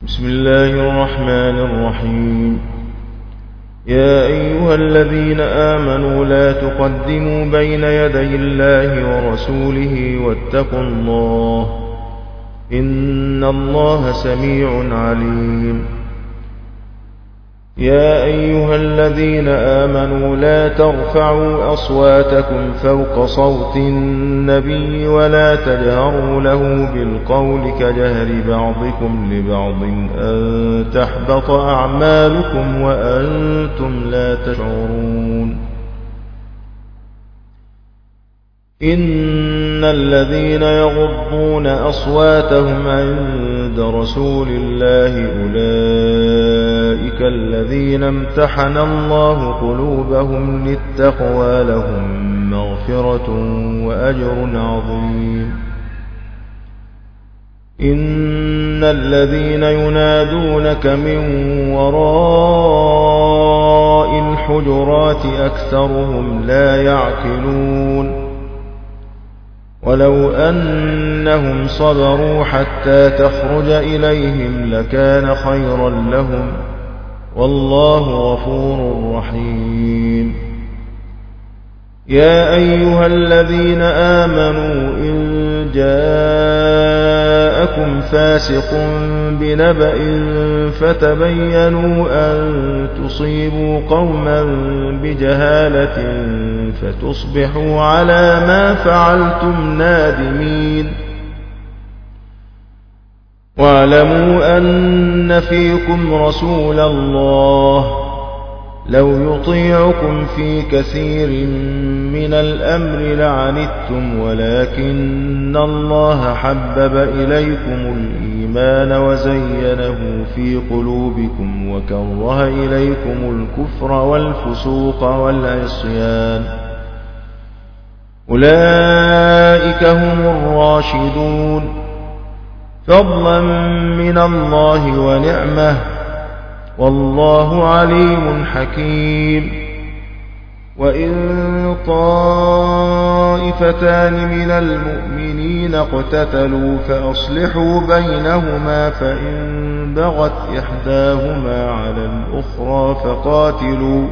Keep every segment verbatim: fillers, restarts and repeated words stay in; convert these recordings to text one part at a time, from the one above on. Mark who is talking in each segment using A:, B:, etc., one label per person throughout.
A: بسم الله الرحمن الرحيم. يا أيها الذين آمنوا لا تقدموا بين يدي الله ورسوله واتقوا الله إن الله سميع عليم. يا أيها الذين آمنوا لا ترفعوا أصواتكم فوق صوت النبي ولا تجهروا له بالقول كجهر بعضكم لبعض أن تحبط أعمالكم وأنتم لا تشعرون. إن الذين يغضون أصواتهم عند رسول الله أولئك الذين امتحن الله قلوبهم للتقوى لهم مغفرة وأجر عظيم. إن الذين ينادونك من وراء الحجرات أكثرهم لا يعقلون. ولو أنهم صبروا حتى تخرج إليهم لكان خيرا لهم والله غفور رحيم. يا أيها الذين آمنوا إن جاءكم فاسق بنبأ فتبينوا أن تصيبوا قوما بجهالة فتصبحوا على ما فعلتم نادمين. واعلموا أن فيكم رسول الله لو يطيعكم في كثير من الأمر لعنتم ولكن الله حبب إليكم الإيمان وزينه في قلوبكم وكره إليكم الكفر والفسوق والعصيان أولئك هم الراشدون فضلا من الله ونعمه والله عليم حكيم. وإن طائفتان من المؤمنين اقتتلوا فأصلحوا بينهما فإن بغت إحداهما على الأخرى فقاتلوا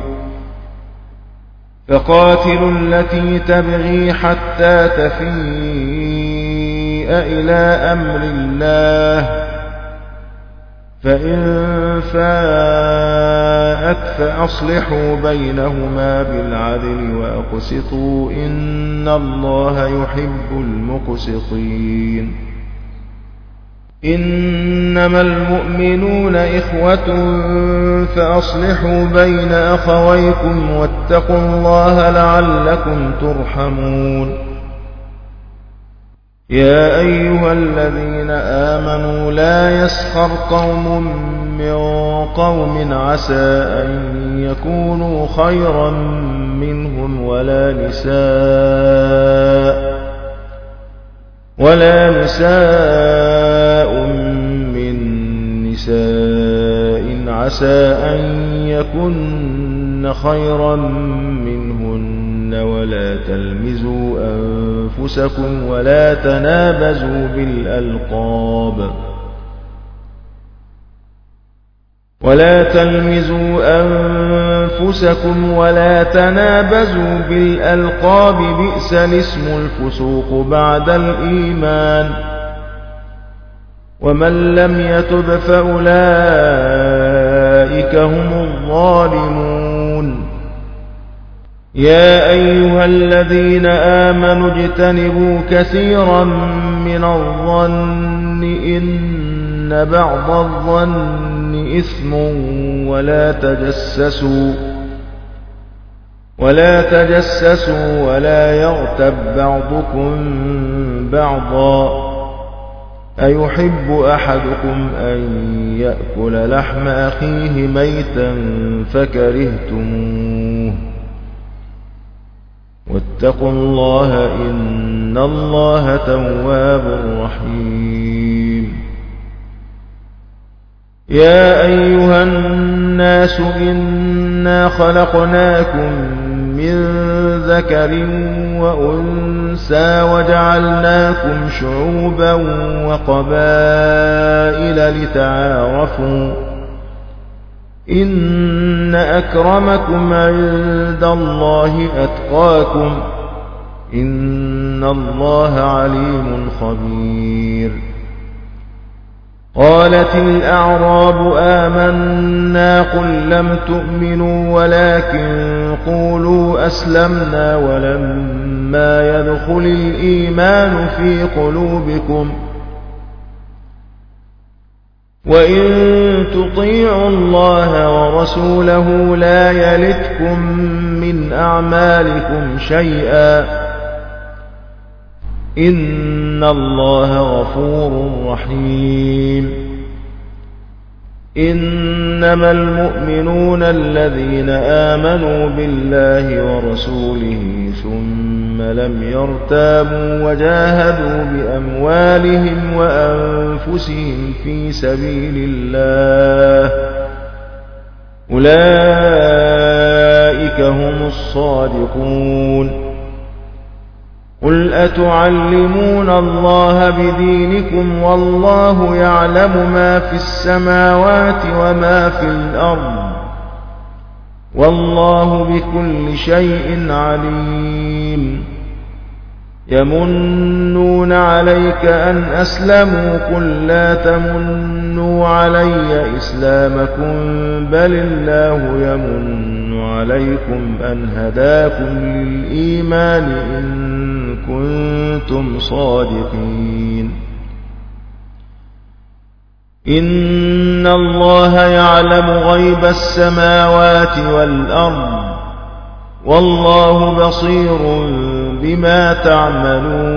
A: فقاتلوا التي تبغي حتى تفيء إلى أمر الله فإن فاءت فأصلحوا بينهما بالعدل وأقسطوا إن الله يحب المقسطين. إنما المؤمنون إخوة فأصلحوا بين أخويكم واتقوا الله لعلكم ترحمون. يا أيها الذين آمنوا لا يسخر قوم من قوم عسى أن يكونوا خيرا منهم ولا نساء ولا نساء من نساء عسى أن يكن خيرا منهن ولا تلمزوا أنفسكم ولا تنابزوا بالألقاب ولا تلمزوا أنفسكم ولا تنابزوا بالألقاب بئس الاسم الفسوق بعد الإيمان ومن لم يتب فأولئك هم الظالمون. يا أيها الذين آمنوا اجتنبوا كثيرا من الظن إن بعض الظن إثم ولا تجسسوا ولا تجسسوا ولا يغتب بعضكم بعضا أيحب أحدكم أن يأكل لحم أخيه ميتا فكرهتموه واتقوا الله إن الله تواب رحيم. يا أيها الناس إنا خلقناكم من ذكر وأنثى الأنثى وجعلناكم شعوبا وقبائل لتعارفوا إن أكرمكم عند الله أتقاكم إن الله عليم خبير. قالت الأعراب آمنا قل لم تؤمنوا ولكن قولوا أسلمنا ولما يدخل الإيمان في قلوبكم وإن تطيعوا الله ورسوله لا يلتكم من أعمالكم شيئا إن الله غفور رحيم. إنما المؤمنون الذين آمنوا بالله ورسوله ثم لم يرتابوا وجاهدوا بأموالهم وأنفسهم في سبيل الله أولئك هم الصادقون. قل أتعلمون الله بدينكم والله يعلم ما في السماوات وما في الأرض والله بكل شيء عليم. يمنون عليك أن أسلموا قل لا تمنوا علي إسلامكم بل الله يمن عليكم أن هداكم للإيمان إن كنتم صادقين. إن الله يعلم غيب السماوات والأرض والله بصير بما تعملون.